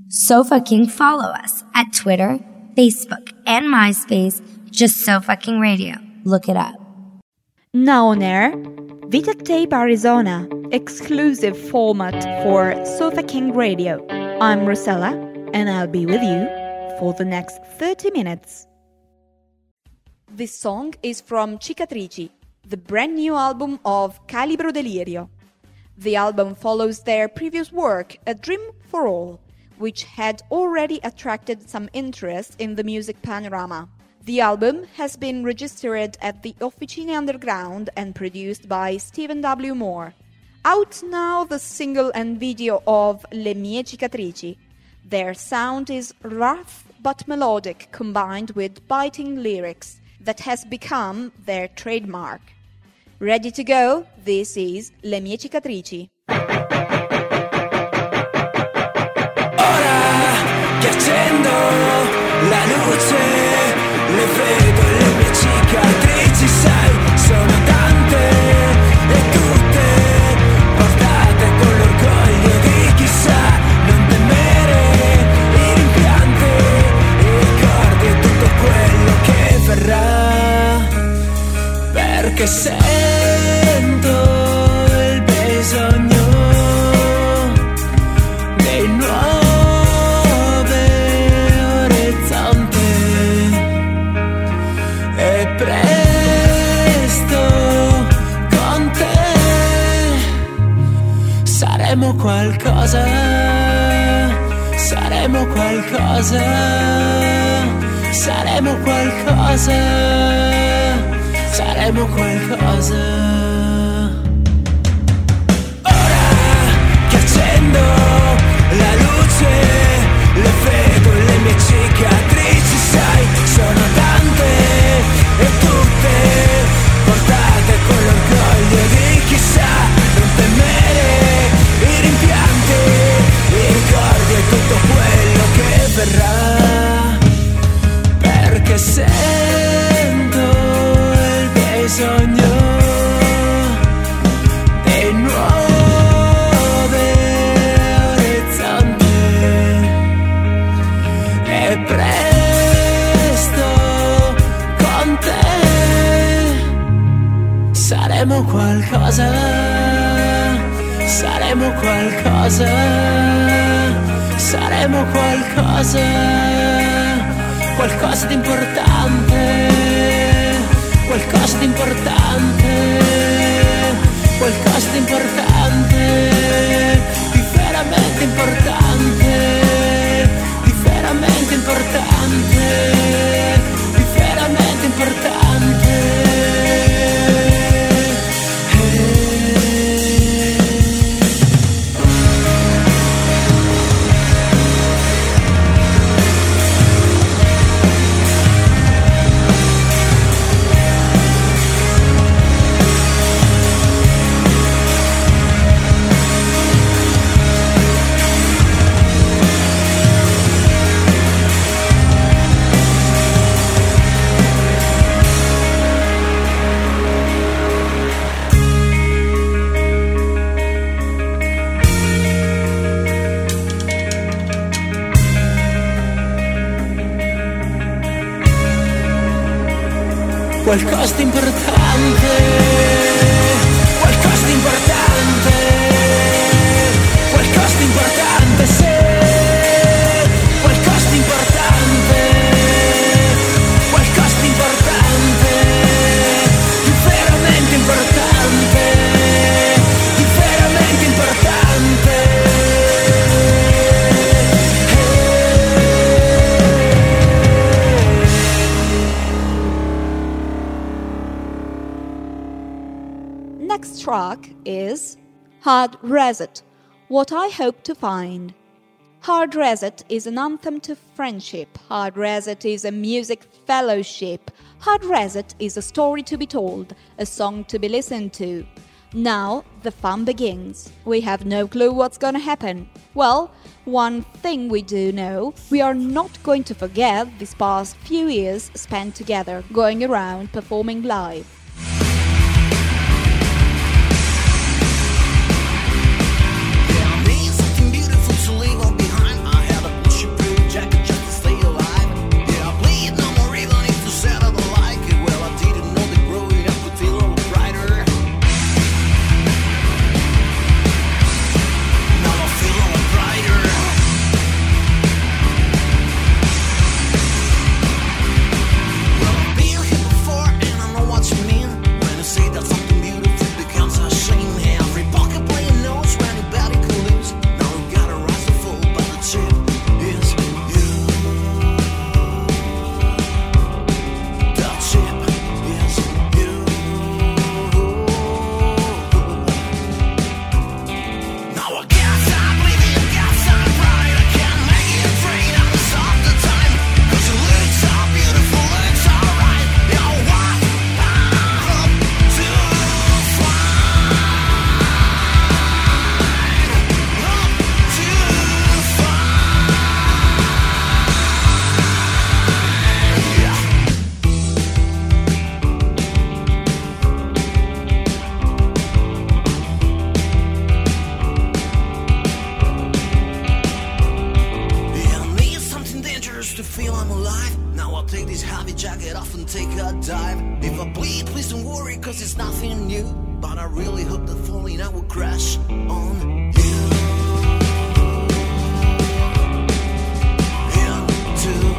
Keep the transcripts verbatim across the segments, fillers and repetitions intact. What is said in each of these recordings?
So Fucking follow us at Twitter, Facebook, and MySpace. Just So Fucking Radio. Look it up. Now on air, Vita Tape Arizona, exclusive format for So Fucking Radio. I'm Rosella, and I'll be with you for the next thirty minutes. This song is from Cicatrici, the brand new album of Calibro Delirio. The album follows their previous work, A Dream for All, which had already attracted some interest in the music panorama. The album has been registered at the Officine Underground and produced by Stephen W. Moore. Out now the single and video of Le Mie Cicatrici. Their sound is rough but melodic, combined with biting lyrics that has become their trademark. Ready to go? This is Le Mie Cicatrici. Che accendo la luce, le vedo le mie cicatrici, sai, sono tante e tutte portate con l'orgoglio di chissà, non temere i rimpianti, i ricordi e tutto quello che verrà, perché sento il bisogno dei nuovi saremo qualcosa, saremo qualcosa, saremo qualcosa, saremo qualcosa. Ora che accendo la luce, le vedo le mie cicatrici, sai, sono tante e tutte portate con l'orgoglio di chissà, non temere i rimpianti, i ricordi e tutto quello che verrà, perché sento il bisogno dei nuovi orizzonti e presto con te saremo qualcosa. Saremo qualcosa, saremo qualcosa, qualcosa di importante, qualcosa di importante, qualcosa di importante, di veramente importante, di veramente importante, di veramente importante. Qualcosa di importante, qualcosa di importante, qualcosa di importante, sì, qualcosa di importante, qualcosa di importante, di veramente importante, di veramente importante. Next track is Hard Reset, What I Hope to Find. Hard Reset is an anthem to friendship. Hard Reset is a music fellowship. Hard Reset is a story to be told, a song to be listened to. Now the fun begins. We have no clue what's gonna happen. Well, one thing we do know, we are not going to forget these past few years spent together, going around performing live. Something beautiful to leave all behind. I have a feel I'm alive. Now I'll take this heavy jacket off and take a dive. If I bleed, please don't worry, cause it's nothing new. But I really hope that falling I will crash on you. Into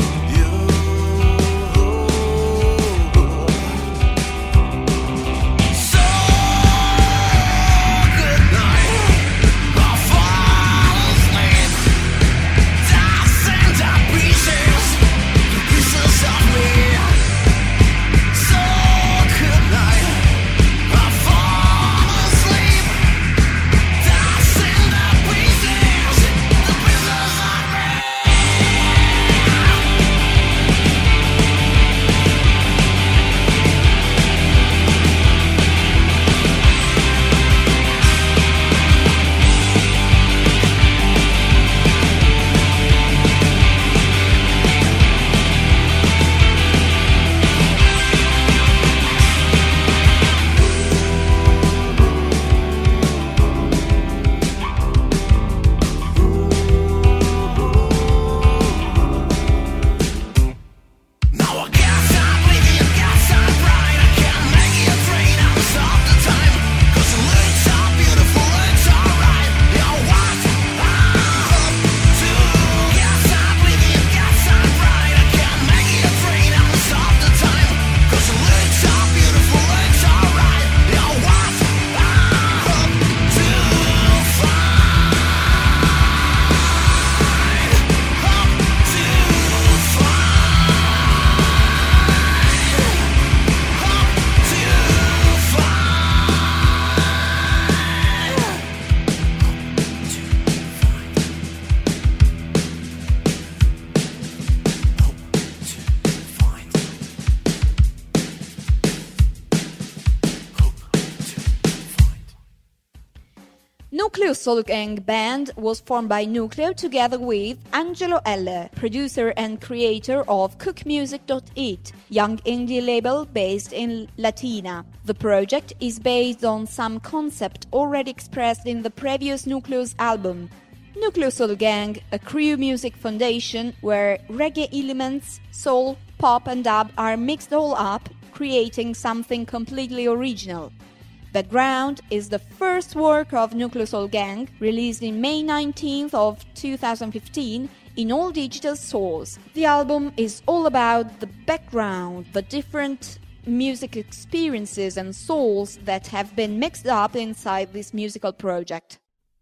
Nucleo Soul Gang band was formed by Nucleo together with Angelo Elle, producer and creator of cook music dot it, young indie label based in Latina. The project is based on some concept already expressed in the previous Nucleo's album. Nucleo Soul Gang, a crew music foundation where reggae elements, soul, pop and dub are mixed all up, creating something completely original. Background is the first work of Nucleo Soul Gang, released in May nineteenth of two thousand fifteen in all digital stores. The album is all about the background, the different music experiences and souls that have been mixed up inside this musical project.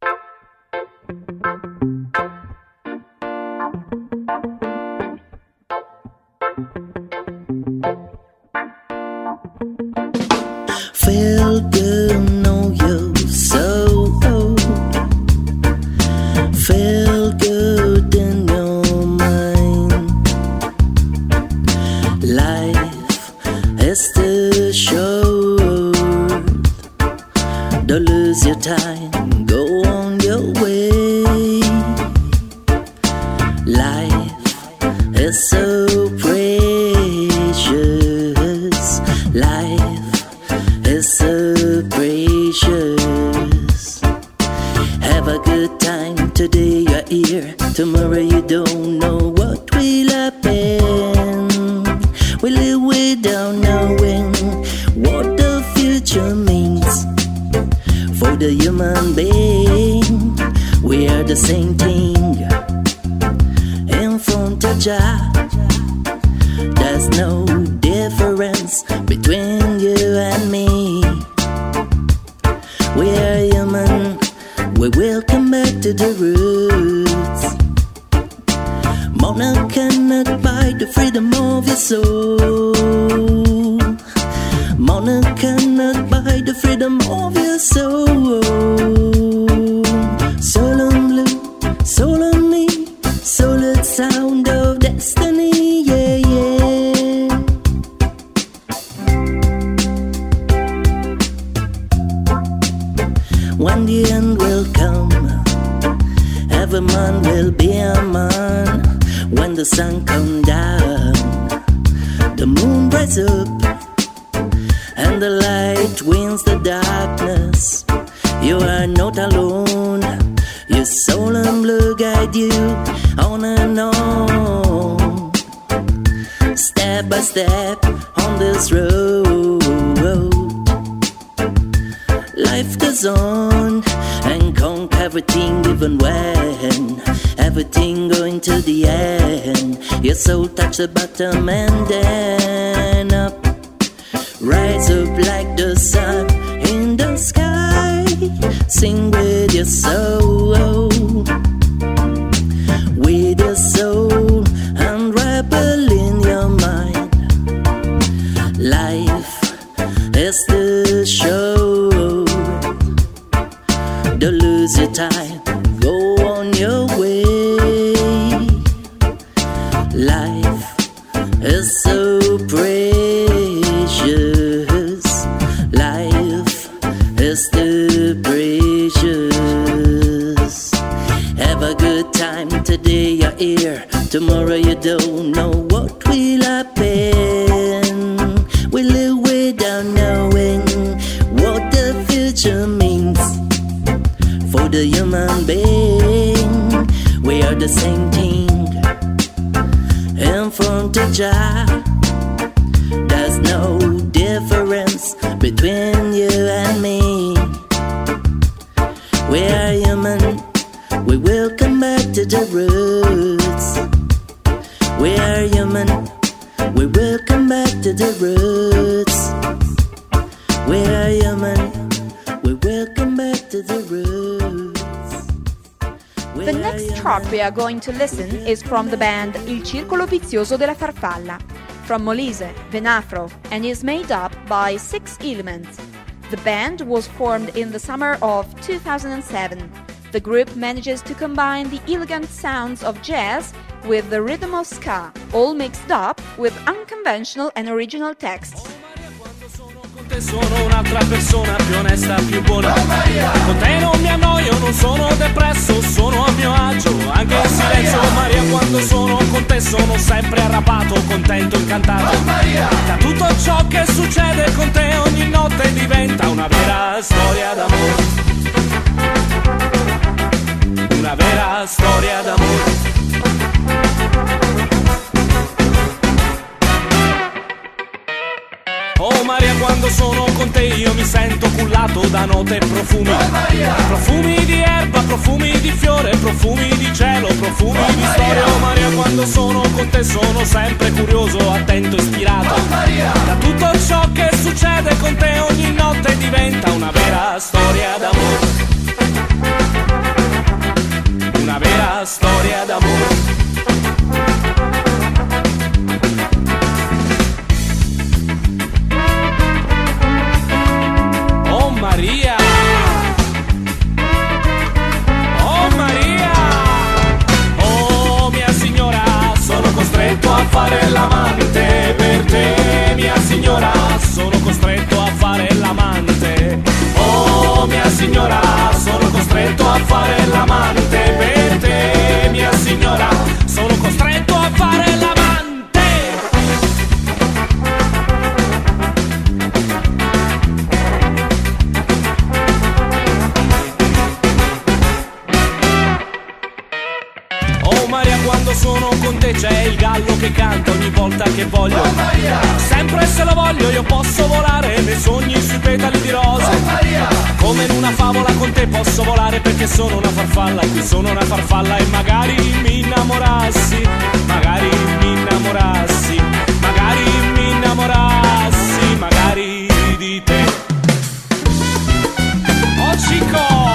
Feel good, know you so old. Feel good in your mind. Life is too short. Don't lose your time, go on your way. Life is so precious. Life is so precious. Have a good time today, you're here. Tomorrow you don't know what will happen. We live without knowing what the future means. For the human being, we are the same thing. In front of Jah, there's no difference between you and me. We are human, we will come back to the roots. Monarch cannot buy the freedom of your soul. Monarch cannot buy the freedom of your soul. Soul on blue, soul on me, solid sound of destiny, yeah, yeah. When the end will come, every man will be a man. When the sun comes down, the moon rises up, and the light wins the darkness. You are not alone. Your soul and blue guide you on and on. step by step on this road. Life goes on and conquer everything, even when everything going to the end. Your soul touch the bottom and then up, rise up like the sun in the sky. Sing with your soul, with your soul, unravel in your mind. Life is the show. Don't lose your time, go on your way. Life is so precious. Life is too precious. Have a good time today, you're here. Tomorrow you don't know what will happen. We live without knowing what the future means. For the human being, we are the same thing. In front of Jah, there's no difference between you and me. We are human, we will come back to the roots. We are human, we will come back to the roots. We are human, we will come back to the roots. The next track we are going to listen is from the band Il Circolo Vizioso della Farfalla, from Molise, Venafro, and is made up by six elements. The band was formed in the summer of two thousand seven. The group manages to combine the elegant sounds of jazz with the rhythm of ska, all mixed up with unconventional and original texts. Sono un'altra persona più onesta, più buona. Con te non mi annoio, non sono depresso, sono a mio agio, anche in silenzio. Maria, quando sono con te sono sempre arrabbiato, contento, incantato. Da tutto ciò che succede con te ogni notte diventa una vera storia d'amore. Una vera storia d'amore. Oh Maria, quando sono con te io mi sento cullato da note e profumi. Profumi di erba, profumi di fiore, profumi di cielo, profumi di storia. Oh Maria, quando sono con te sono sempre curioso, attento, ispirato. Da tutto ciò che succede con te ogni notte diventa una vera storia d'amore. Una vera storia d'amore. Maria, oh Maria, oh mia signora, sono costretto a fare l'amante per te, mia signora, sono costretto a fare l'amante. Oh mia signora, sono costretto a fare l'amante per te, mia signora, sono costretto a fare l'amante. Sono con te c'è il gallo che canta ogni volta che voglio. Oh Maria! Sempre se lo voglio io posso volare nei sogni sui petali di rose. Oh Maria! Come in una favola con te posso volare perché sono una farfalla, qui sono una farfalla e magari mi innamorassi, magari mi innamorassi, magari mi innamorassi, magari di te. Oh Cico!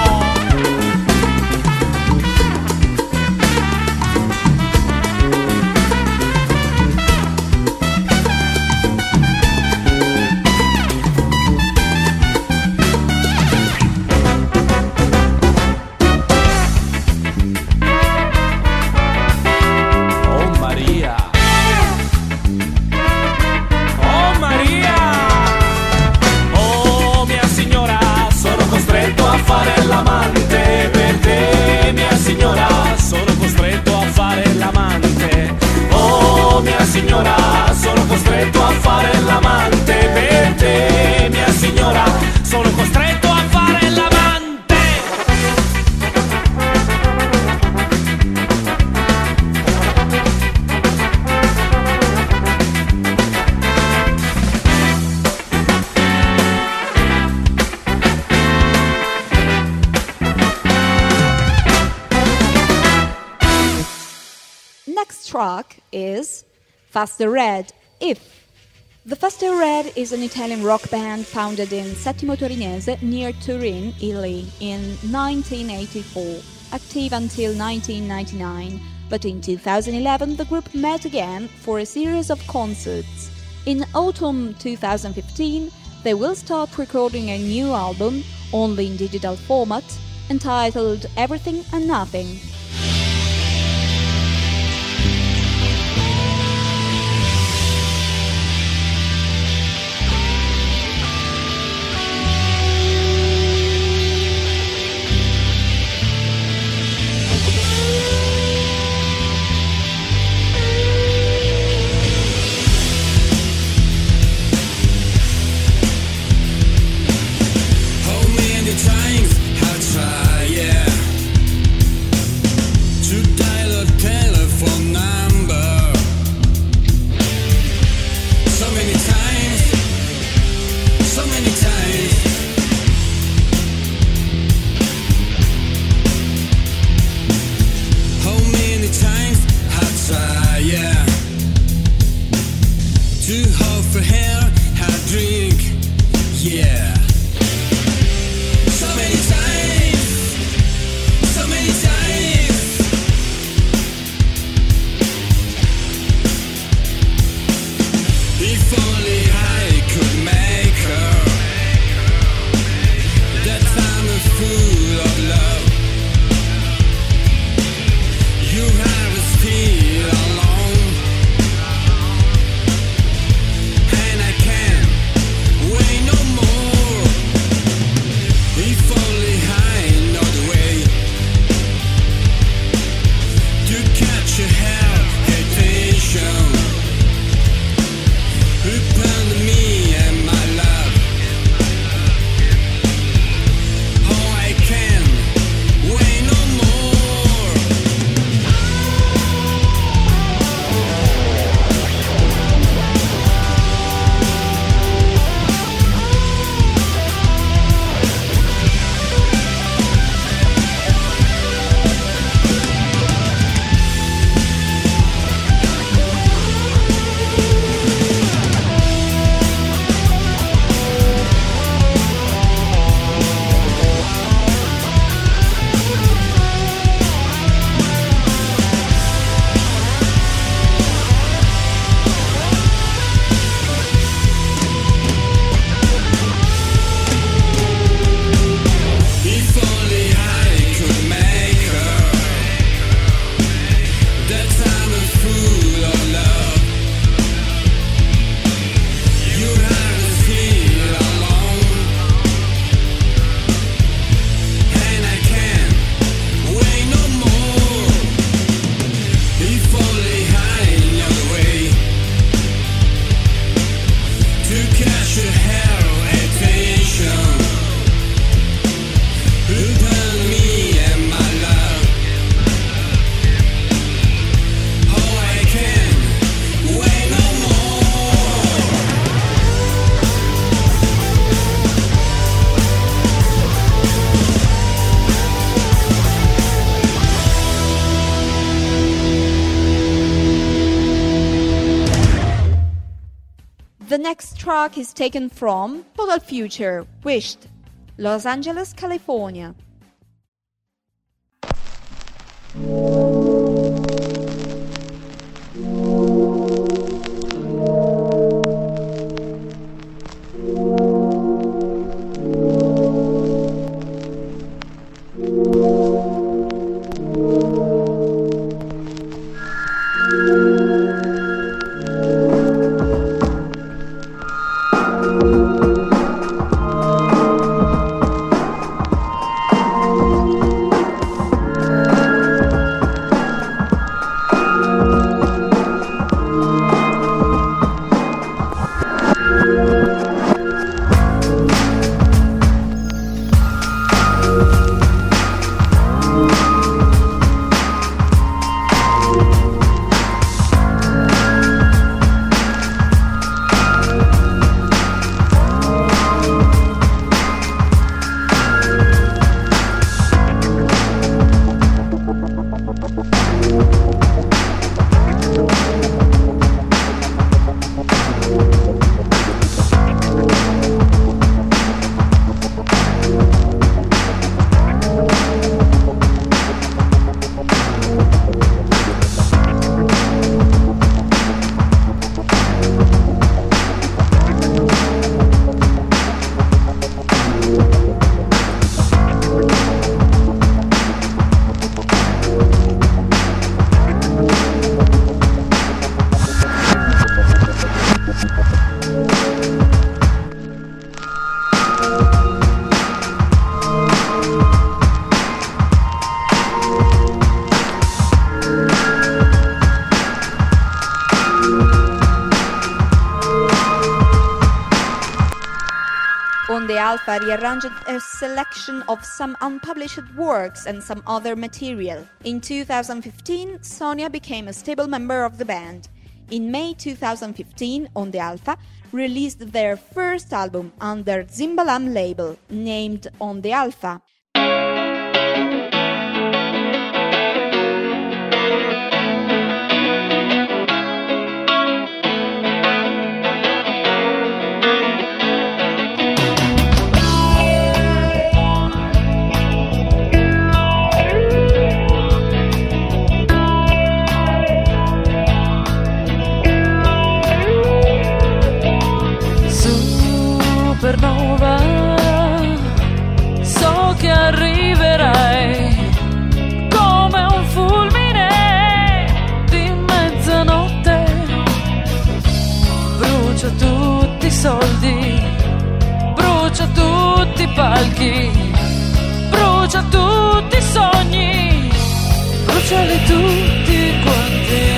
next track is Faster Red, If. The Faster Red is an Italian rock band founded in Settimo Torinese near Turin, Italy in nineteen eighty-four, active until nineteen ninety-nine, but in two thousand eleven the group met again for a series of concerts. In autumn two thousand fifteen, they will start recording a new album, only in digital format, entitled Everything and Nothing. The next track is taken from Total Future, Wished, Los Angeles, California. Alpha rearranged a selection of some unpublished works and some other material. In two thousand fifteen, Sonia became a stable member of the band. In May two thousand fifteen, On the Alpha released their first album under Zimbalam label, named On the Alpha. Supernova, so che arriverai come un fulmine di mezzanotte. Brucia tutti i soldi, brucia tutti i palchi, brucia tutti i sogni, bruciali tutti quanti.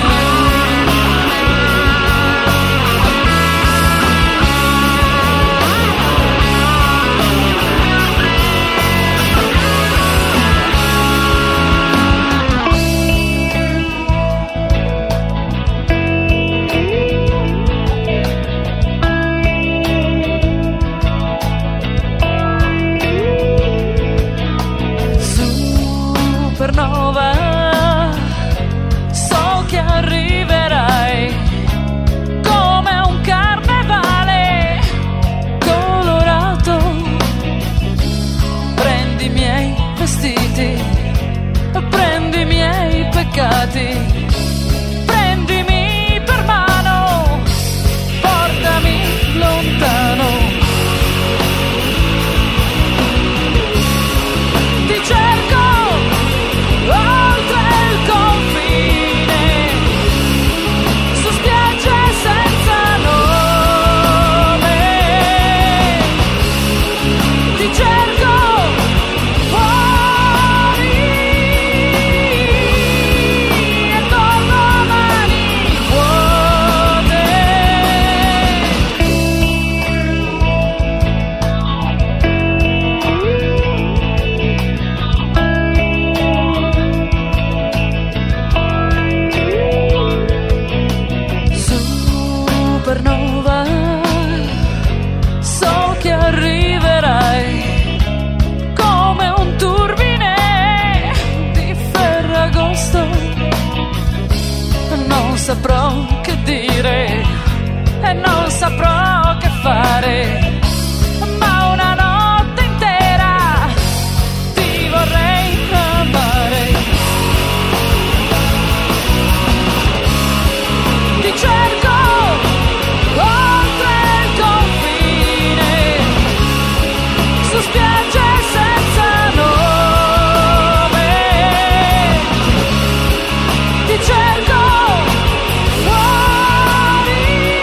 Supernova, so che arriverai come un carnevale colorato. Prendi i miei vestiti, prendi i miei peccati, prendimi per mano, portami lontano. Ti cerco oltre il confine, su spiagge senza nome. Ti cerco fuori e torno a mani vuote. Supernova, so che arriverai come un turbine di Ferragosto. Non saprò che dire e non saprò che fare, ma una notte intera ti vorrei amare. Ti cerco oltre il confine, su spiagge senza nome. Ti cerco fuori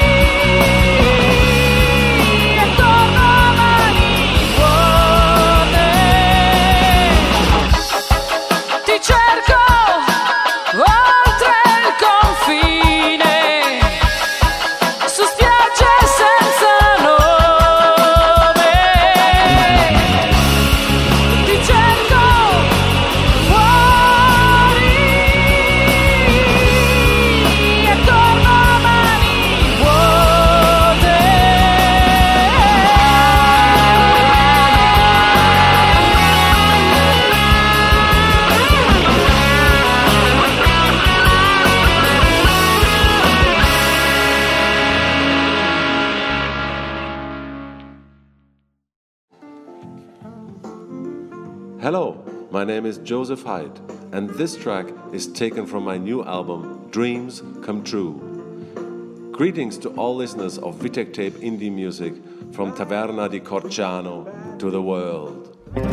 e torno a mani vuote. Ti cerco oltre il confine, su spiagge senza nome. Ti cerco fuori e torno a mani vuote. Hello, my name is Joseph Haidt, and this track is taken from my new album, Dreams Come True. Greetings to all listeners of Vitek Tape Indie Music from Taverna di Corciano to the world.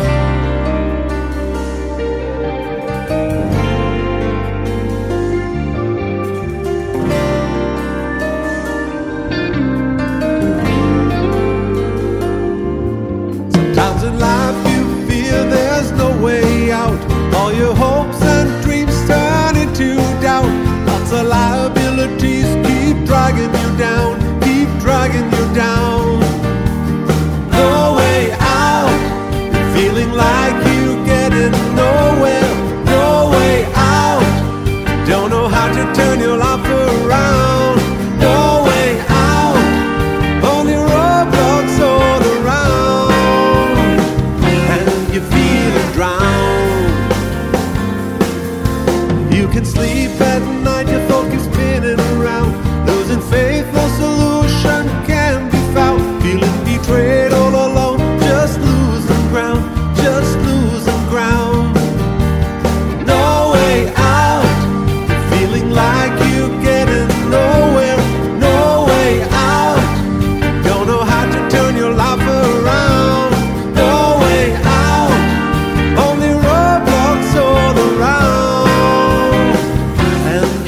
Sometimes in life you feel there's no way out. All your hopes and dreams turn into doubt. Lots of liabilities keep dragging you down, keep dragging you down. No way out.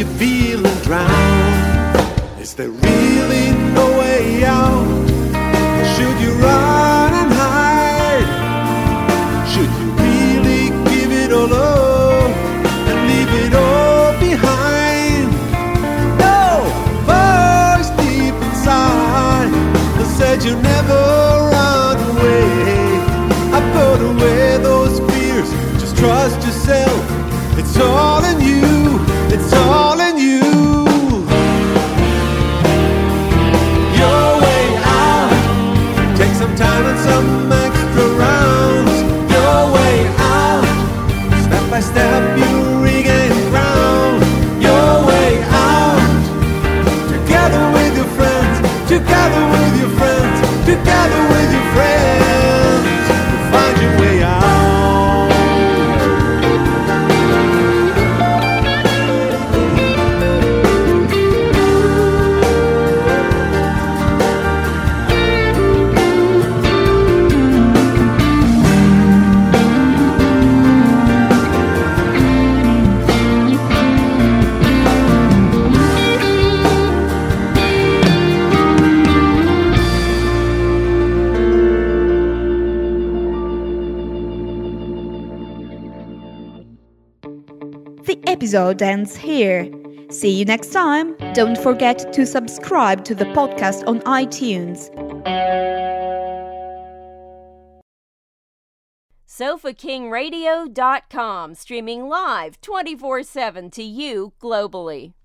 you're feeling drowned? Is there really no way out? Should you run and hide? Should you really give it all up and leave it all behind? No, voice deep inside that said you never run away. I put away those fears, just trust yourself. It's all in you, it's all in you. Your way out, take some time and some extra rounds. Your way out, step by step you regain ground. Your way out, together with your friends, together with your friends, together with your friends, you'll find your way out. The episode ends here. See you next time. Don't forget to subscribe to the podcast on iTunes. Sofa King Radio dot com, streaming live twenty-four seven to you globally.